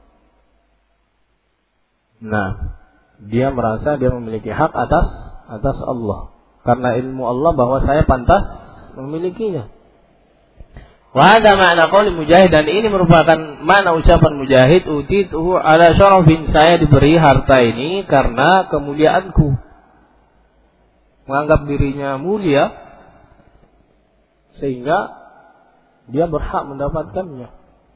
Nah, dia merasa dia memiliki hak atas Allah, karena ilmu Allah bahwa saya pantas memilikinya. Wa hadza ma'na qauli Mujahid, dan ini merupakan makna ucapan Mujahid, utituhu ala syarafin, saya diberi harta ini karena kemuliaanku. Menganggap dirinya mulia sehingga dia berhak mendapatkannya.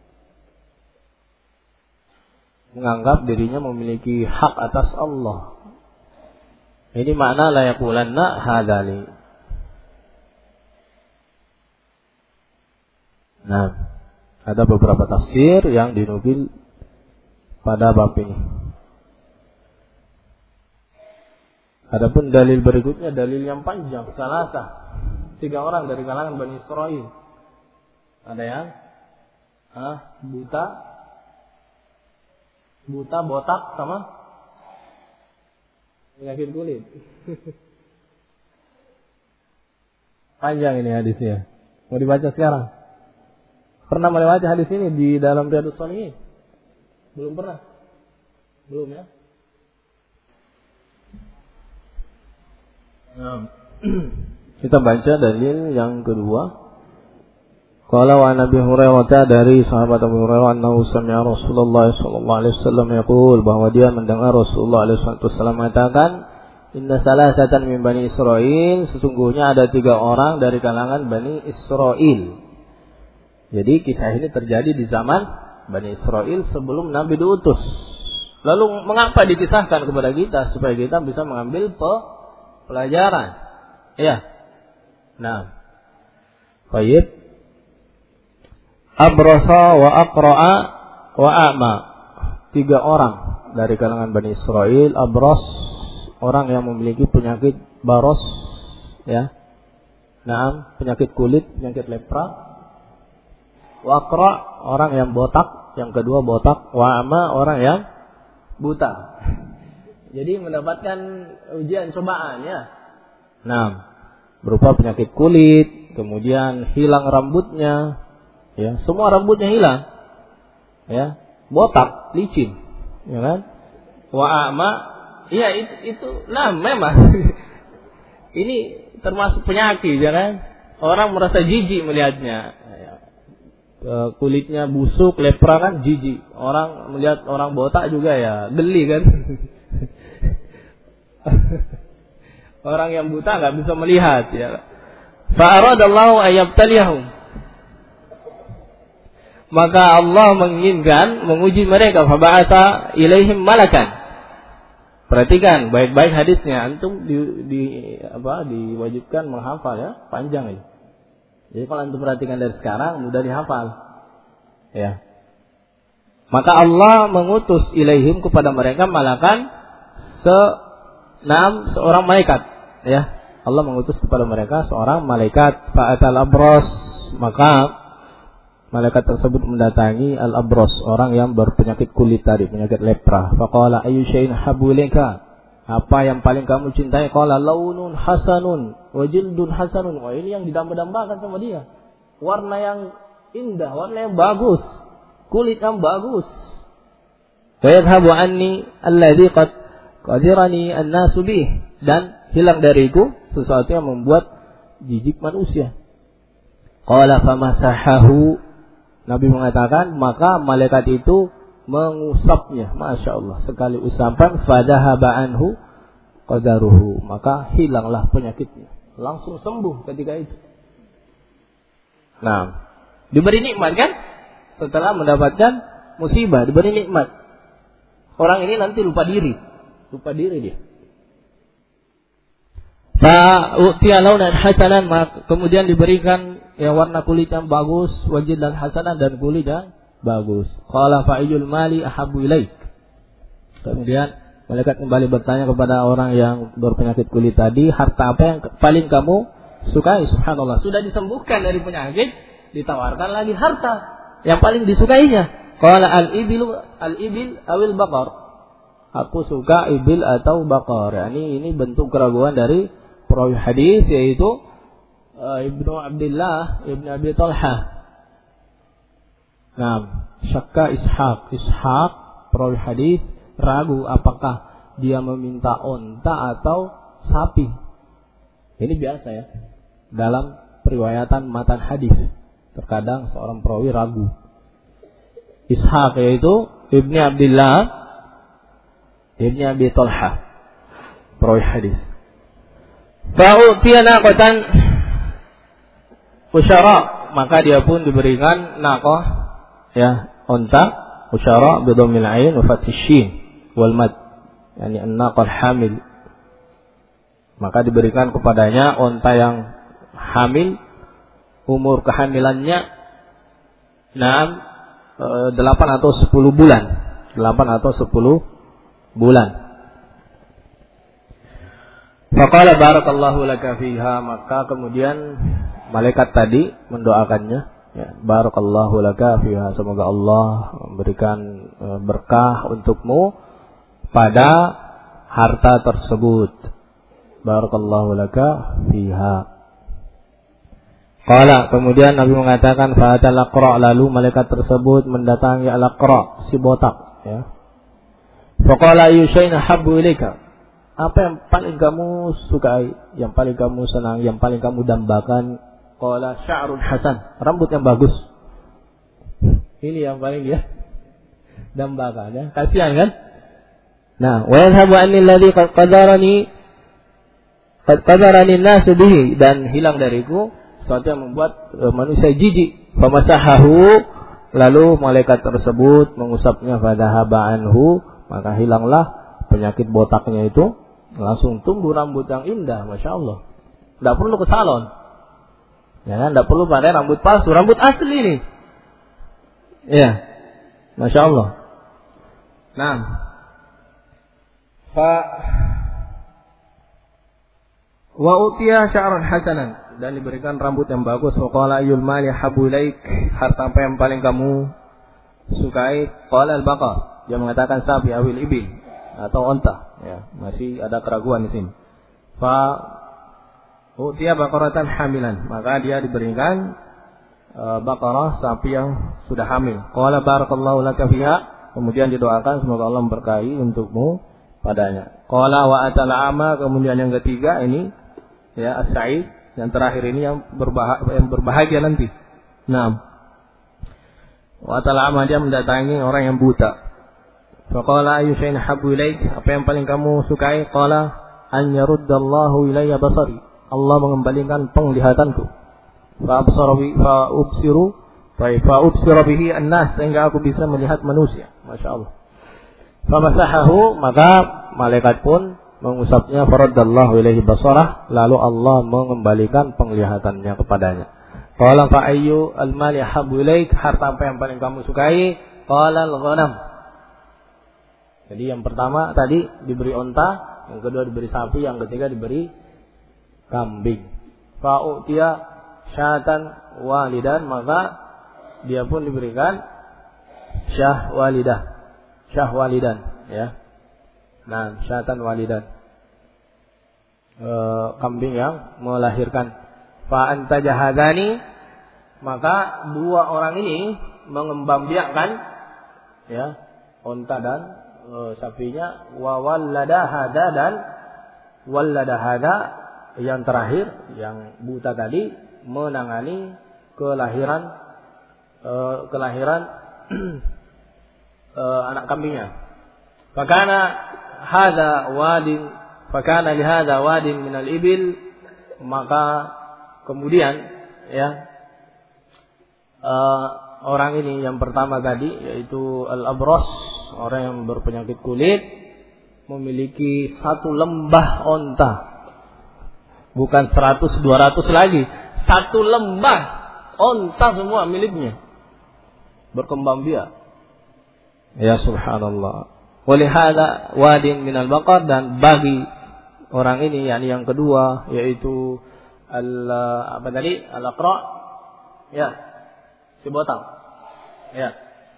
Menganggap dirinya memiliki hak atas Allah. Ini makna la yaqulanna hadzali. Nah, ada beberapa tafsir yang dinukil pada bab ini. Adapun dalil berikutnya dalil yang panjang, salasah. 3 orang dari kalangan Bani Israil. Ada yang buta, botak, sama penyakit kulit. Panjang ini hadisnya. Mau dibaca sekarang? Pernah melewati hadis ini di dalam Riyadhus Shalihin? Belum pernah? Belum ya? Kita baca dalil yang kedua. Qala wa Nabi Hurairah, dari sahabat Abu Hurairah, annahu sami'a Rasulullah sallallahu alaihi wasallam yaqul, bahwa dia mendengar Rasulullah alaihi wasallam mengatakan, inna salasatan min Bani Israil, sesungguhnya ada 3 orang dari kalangan Bani Israil. Jadi kisah ini terjadi di zaman Bani Israil sebelum Nabi diutus. Lalu mengapa dikisahkan kepada kita? Supaya kita bisa mengambil pelajaran. Ya. Nah. Baik. Abrasa wa aqra'a wa a'ma. 3 orang dari kalangan Bani Israil. Abras, orang yang memiliki penyakit baros, ya. Naam, penyakit kulit, penyakit lepra. Wa aqra', orang yang botak, yang kedua botak. Wa a'ma, orang yang buta. Jadi mendapatkan ujian cobaan, ya. Nah, berupa penyakit kulit, kemudian hilang rambutnya, ya, semua rambutnya hilang, ya, botak, licin, ya kan? Wa a'ma, ya itu, nah memang ini termasuk penyakit, ya kan? Orang merasa jijik melihatnya, ya. Kulitnya busuk, lepra kan jijik. Orang melihat orang botak juga ya geli kan. Orang yang buta nggak bisa melihat, ya. Fa aradallahu ayyabtaliyahum. maka Allah menginginkan menguji mereka, faba'atha ilaihim malakan. Perhatikan baik-baik hadisnya, antum diwajibkan menghafal ya, panjang ini. Jadi kalau antum perhatikan dari sekarang mudah dihafal. Ya. Maka Allah mengutus ilaihim kepada mereka malakan seorang malaikat, ya. Allah mengutus kepada mereka seorang malaikat, fa'atal abros, maka malaikat tersebut mendatangi al-abros, orang yang berpenyakit kulit tadi, penyakit lepra. Faqala ayyu syai'in habbu ilaika? Apa yang paling kamu cintai? Qala launun hasanun wa jildun hasanun. Oh, ini yang didamba-dambakan sama dia. Warna yang indah, warna yang bagus, kulit yang bagus. Wa yadhhabu anni alladhi qad qadirani an-nasu bih, dan hilang dariku sesuatu yang membuat jijik manusia. Qala famasahahu, Nabi mengatakan maka malaikat itu mengusapnya, Masya Allah, sekali usapan, fadahaba anhu qadaruhu, maka hilanglah penyakitnya, langsung sembuh ketika itu. Nah, diberi nikmat kan? Setelah mendapatkan musibah, diberi nikmat. Orang ini nanti lupa diri dia. Fa'utiya launan hasanan, kemudian diberikan yang warna kulit yang bagus, wajid dan hasanan, dan kulit yang bagus. Qala fa'iyul mali ahabbu ilaik. Kemudian malaikat kembali bertanya kepada orang yang berpenyakit kulit tadi, harta apa yang paling kamu sukai? Subhanallah, sudah disembuhkan dari penyakit, ditawarkan lagi harta yang paling disukainya. Qala al-ibil awil baqar. Aku suka ibil atau baqar. Yani ini bentuk keraguan dari perawi hadis, yaitu Ibnu Abdullah Ibnu Abi Talha. Nah, syakka Ishaq perawi hadis ragu apakah dia meminta onta atau sapi. Ini biasa ya dalam periwayatan matan hadis. Terkadang seorang perawi ragu. Ishaq yaitu Ibnu Abdullah Ibnu Abi Talha, perawi hadis. Fa'utiya naqatan usyara, maka dia pun diberikan naqah, ya, unta, usyara bidhammil ain wa fathis shin wal mad, yani an-naqal hamil. Maka diberikan kepadanya unta yang hamil, umur kehamilannya 8 atau 10 bulan. 8 atau 10 bulan. Faqala barakallahu laka fiha, maka kemudian malaikat tadi mendoakannya, ya, barakallahu laka fiha, semoga Allah memberikan berkah untukmu pada harta tersebut. Barakallahu laka fiha. Qala, kemudian Nabi mengatakan fa'atal aqra, lalu malaikat tersebut mendatangi al-aqra, si botak, ya. Faqala ayyu syai'in habbu ilaika? Apa yang paling kamu sukai, yang paling kamu senang, yang paling kamu dambakan? Qala sya'run hasan, rambut yang bagus. Ini yang paling dia dambakan, ya. Kasihan kan? Nah, wa yadhhabu anni alladhi qad qadarani an-nasu bihi, dan hilang dariku sesuatu yang membuat manusia jijik. Famasahahu, lalu malaikat tersebut mengusapnya, fadhahaba anhu, maka hilanglah penyakit botaknya itu, langsung tumbuh rambut yang indah, Masya Allah. Tidak perlu ke salon, ya kan? Tidak perlu pakai rambut palsu, rambut asli ini, ya, Masya Allah. Nah, wa utiya sya'ran hasanan, dan diberikan rambut yang bagus. Wa qala ayyul mali habbu ilaik, harta apa yang paling kamu sukai? Qala al-baqar, dia mengatakan sapi awil ibil atau onta, ya, masih ada keraguan di sini. Fa utiya baqaratan hamilan, maka dia diberikan baqarah, sapi yang sudah hamil. Qala barakallahu laka fiha, kemudian didoakan semoga Allah memberkahi untukmu padanya. Qala wa atal ama, kemudian yang ketiga ini, ya, as-sa'id, yang terakhir ini yang berbahagia nanti. Nah, wa atal ama, dia mendatangi orang yang buta. Faqala ayyu syai'in habbu ilaik, apa yang paling kamu sukai? Qala an yaruddallahu ilayya basari, Allah mengembalikan penglihatanku. Fa ubsiru Fa ubsira bihi an-nas, sehingga aku bisa melihat manusia. Masyaallah. Famasahahu, maka malaikat pun mengusapnya, faraddallahu ilaihi basarah, lalu Allah mengembalikan penglihatannya kepadanya. Qala fa ayyu al-mali habbu ilaik, harta apa yang paling kamu sukai? Qala al-ghanam. Jadi yang pertama tadi diberi onta, yang kedua diberi sapi, yang ketiga diberi kambing. Fa utiya syatan walidan, maka dia pun diberikan syah walidan, ya. Nah, syatan walidan, kambing yang melahirkan. Fa anta jahadani, maka dua orang ini mengembangbiakkan, ya, unta dan sapinya. Wa wallada hada, dan wallada hada yang terakhir, yang buta tadi, menangani kelahiran anak kambingnya. Fakana lihada wadin minal ibil, maka kemudian, ya, orang ini yang pertama tadi, yaitu al-abras, orang yang berpenyakit kulit, memiliki satu lembah onta, bukan 100-200 lagi, satu lembah onta semua miliknya, berkembang biak. Ya subhanallah. Walihada wadin minal baqar, dan bagi orang ini, yakni yang kedua, yaitu al-aqra, ya, si botak, ya,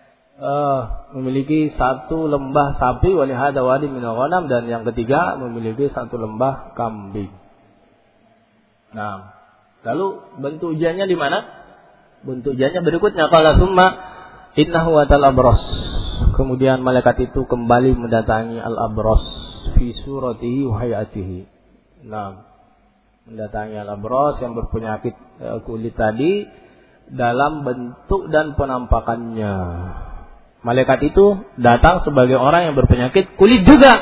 memiliki satu lembah sapi. Walihada wadin minal ghanam, dan yang ketiga memiliki satu lembah kambing. Nah, lalu bentuk ujiannya di mana? Bentuk ujiannya berikutnya. Qala tsumma innahu atal abras. Kemudian malaikat itu kembali mendatangi al-abras fi suratihi wa hayatihi. Nah, mendatangi al-abras yang berpenyakit kulit tadi dalam bentuk dan penampakannya. Malaikat itu datang sebagai orang yang berpenyakit kulit juga.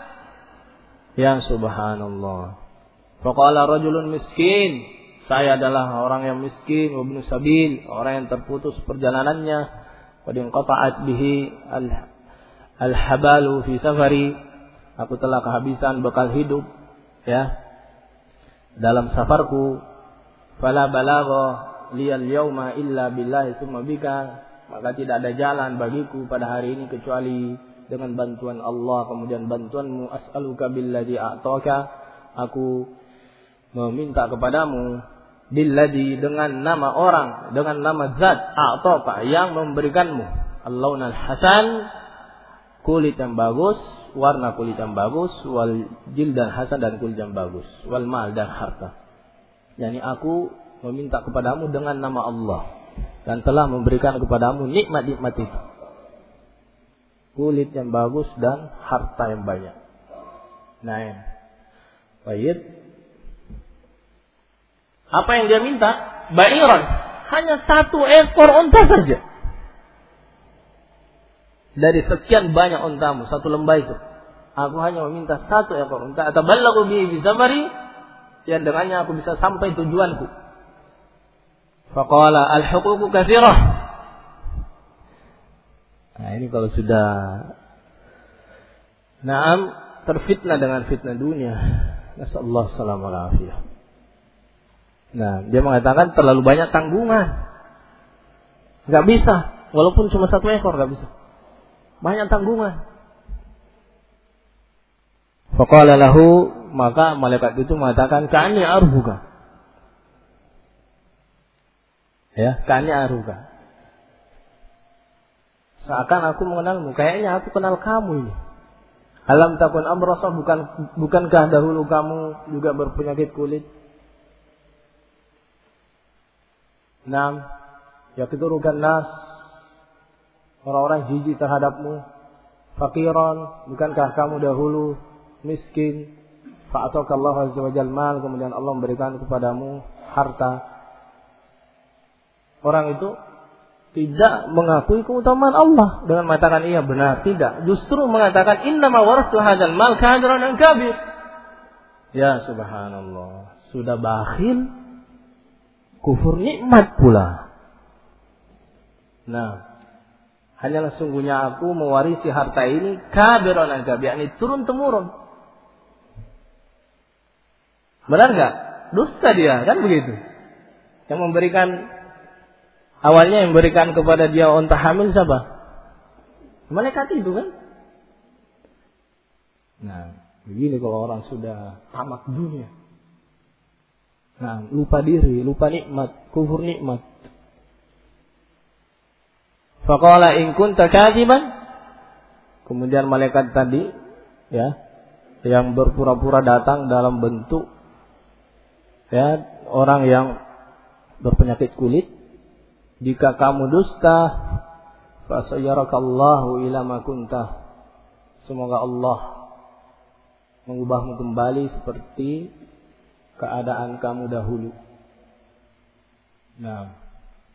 Ya subhanallah. Faqala rajulun miskin, saya adalah orang yang miskin, wa ibnu sabil, orang yang terputus perjalanannya. Qad qata'at bihi al-habalu fi safari, aku telah kehabisan bekal hidup, ya, dalam safarku. Fala balagha liyal yauma illa billahi tsumma bika, maka tidak ada jalan bagiku pada hari ini kecuali dengan bantuan Allah, kemudian bantuanmu. As'aluka billadzi a'taka, aku meminta kepadamu, billadzi, dengan nama orang, dengan nama zat, a'taka, yang memberikanmu, al-launal hasan, kulit yang bagus, warna kulit yang bagus, wal jildan hasan, dan kulit yang bagus, wal mal, dan harta. Yani aku meminta kepadamu dengan nama Allah, dan telah memberikan kepadamu nikmat-nikmat itu, kulit yang bagus dan harta yang banyak. Nah, baik. Apa yang dia minta? Ba'iran, hanya satu ekor unta saja dari sekian banyak untamu, satu lembah itu. Aku hanya meminta satu ekor unta. Atabalaghu bihi fi safari, yang dengannya aku bisa sampai tujuanku. Faqala al-huququ katsirah. Nah, ini kalau sudah terfitnah dengan fitnah dunia, nasallahu salamal afiyah. Nah, dia mengatakan terlalu banyak tanggungan, nggak bisa, walaupun cuma satu ekor nggak bisa, banyak tanggungan. Faqala lahu, maka malaikat itu mengatakan, ka'anni arfuka, ya, ka'anni arfuka, seakan aku mengenalmu, kayaknya aku kenal kamu ini. Alam takun abrasa, bukankah dahulu kamu juga berpenyakit kulit? Naam, yakiturukan nas, orang-orang jijik terhadapmu. Fakiran, bukankah kamu dahulu miskin? Fa'ataka Allah azza wa jalla mal, kemudian Allah memberikan kepadamu harta. Orang itu tidak mengakui keutamaan Allah dengan mengatakan iya benar, tidak, justru mengatakan innama warastu hadzal mal kadran an kabir. Ya subhanallah, sudah bakhil, kufur nikmat pula. Nah, hanyalah sungguhnya aku mewarisi harta ini kabiran agab, yakni turun temurun. Benar enggak? Dusta dia, kan begitu. Yang memberikan, awalnya yang memberikan kepada dia unta hamil siapa? Malaikat itu kan. Nah, begini kalau orang sudah tamak dunia. Nah, lupa diri, lupa nikmat, kufur nikmat. Faqala in kunta kadziban. Kemudian malaikat tadi, ya, yang berpura-pura datang dalam bentuk, ya, orang yang berpenyakit kulit, jika kamu dusta, fasayyarakallahu ila ma kunta. Semoga Allah mengubahmu kembali seperti keadaan kamu dahulu. Nah,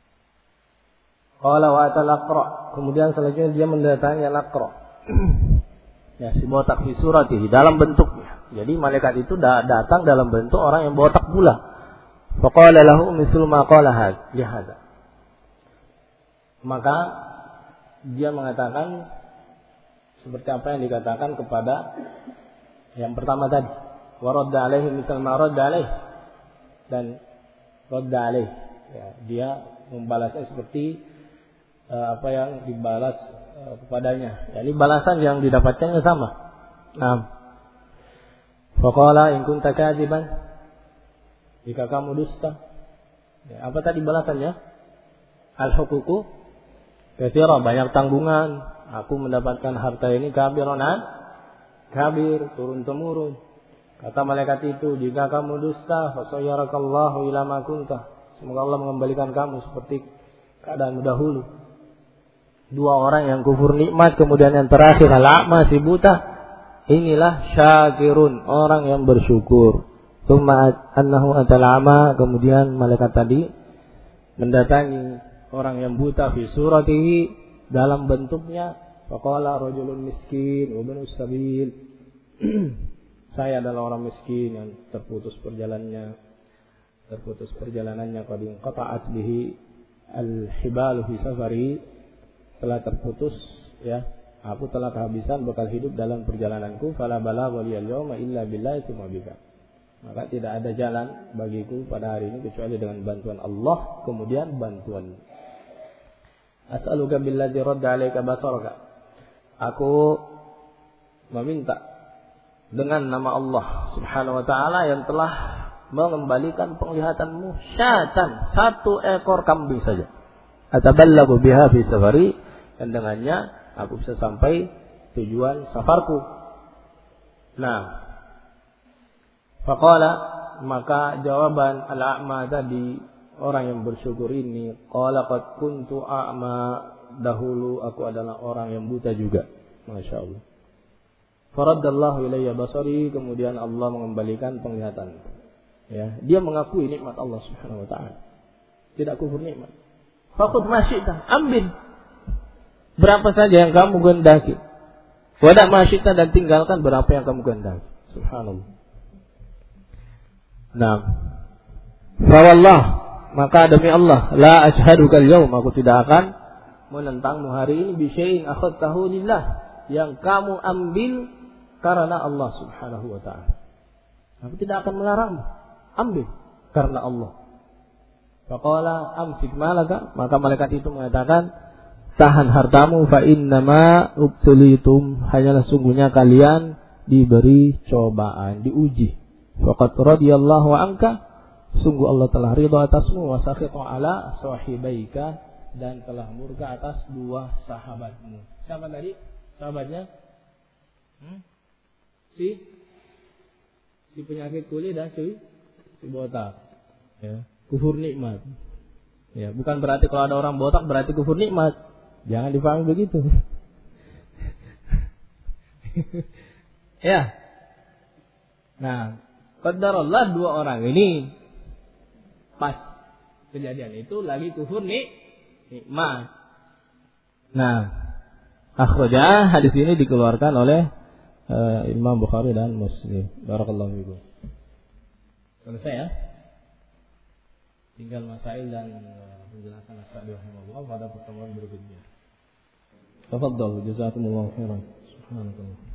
qala wa atal-aqra. Kemudian selanjutnya dia mendatangi al-aqra. Ya, si botak fi suratihi, dalam bentuknya. Jadi malaikat itu datang dalam bentuk orang yang botak pula. Faqala lahu mithlu ma qala hadha. Maka dia mengatakan seperti apa yang dikatakan kepada yang pertama tadi. Wa radda alaihi mithla ma radda alaihi. Dan radda alaihi. Ya, dia membalasnya seperti apa yang dibalas kepadanya. Yani balasan yang didapatkannya sama. Nah, faqala in kunta kadziban, jika kamu dusta. Ya, apa tadi balasannya? Al-huququ katsira, banyak tanggungan. Aku mendapatkan harta ini kabironan, kabir, turun temurun. Kata malaikat itu, jika kamu dusta, fasayyarakallahu ila ma kunta. Semoga Allah mengembalikan kamu seperti keadaan dahulu. Dua orang yang kufur nikmat, kemudian yang terakhir al-a'ma, si buta. Inilah syakirun, orang yang bersyukur. Tsumma annahu atal-a'ma, kemudian malaikat tadi mendatangi orang yang buta fi suratihi, dalam bentuknya. Faqala rajulun miskin wa ibnu sabil. Saya adalah orang miskin yang terputus perjalanannya, qad inqata'at bihi al-hibal fi safari, telah terputus, ya, aku telah kehabisan bekal hidup dalam perjalananku. Fala balagha liyal yawma illa billahi tsumma bika. Maka tidak ada jalan bagiku pada hari ini kecuali dengan bantuan Allah, kemudian bantuan. As'aluka billadzi radda 'alaika basaraka. Aku meminta dengan nama Allah Subhanahu wa taala yang telah mengembalikan penglihatanmu, syatan, satu ekor kambing saja. Ataballagu biha fi safari, dan dengannya aku bisa sampai tujuan safarku. Nah, faqala, maka jawaban al-a'ma tadi, orang yang bersyukur ini, qala qad kuntu a'ma, dahulu aku adalah orang yang buta juga. Masya Allah. Faraddallahu ilayya basari, kemudian Allah mengembalikan penglihatan. Ya, dia mengakui nikmat Allah Subhanahu wa taala. Tidak kufur nikmat. Faqud masyita, ambil berapa saja yang kamu kehendaki. Wada masyita, dan tinggalkan berapa yang kamu kehendaki. Subhanallah. Nah, fa wallah, maka demi Allah, la asyhaduka al-yawm, aku tidak akan menentangmu hari ini bi syai'in akhadtahu lillah, yang kamu ambil karena Allah Subhanahu wa taala. Aku tidak akan melarangmu, ambil karena Allah. Faqala amsik malaka, maka malaikat itu mengatakan, tahan hartamu, fa innama ubtulitum, hanyalah sungguhnya kalian diberi cobaan, diuji. Faqad radiyallahu anka, sungguh Allah telah ridha atasmu, wa sakhita ala sahibaika, dan telah murka atas dua sahabatmu. Siapa tadi sahabatnya? Si penyakit kulit dan si botak. Ya, kufur nikmat. Ya, bukan berarti kalau ada orang botak berarti kufur nikmat. Jangan dipahami begitu. Ya. Nah, qadarullah, dua orang ini pas kejadian itu lagi kufur nikmat. Nah, akhraja, hadis ini dikeluarkan oleh Imam Bukhari dan Muslim. Barakallahu fiikum. Selesai ya? tinggal masail dan penjelasan As-Sa'di rahimahullah pada pertemuan berikutnya. Tafadhal, jazakumullahu khairan. Subhanallah.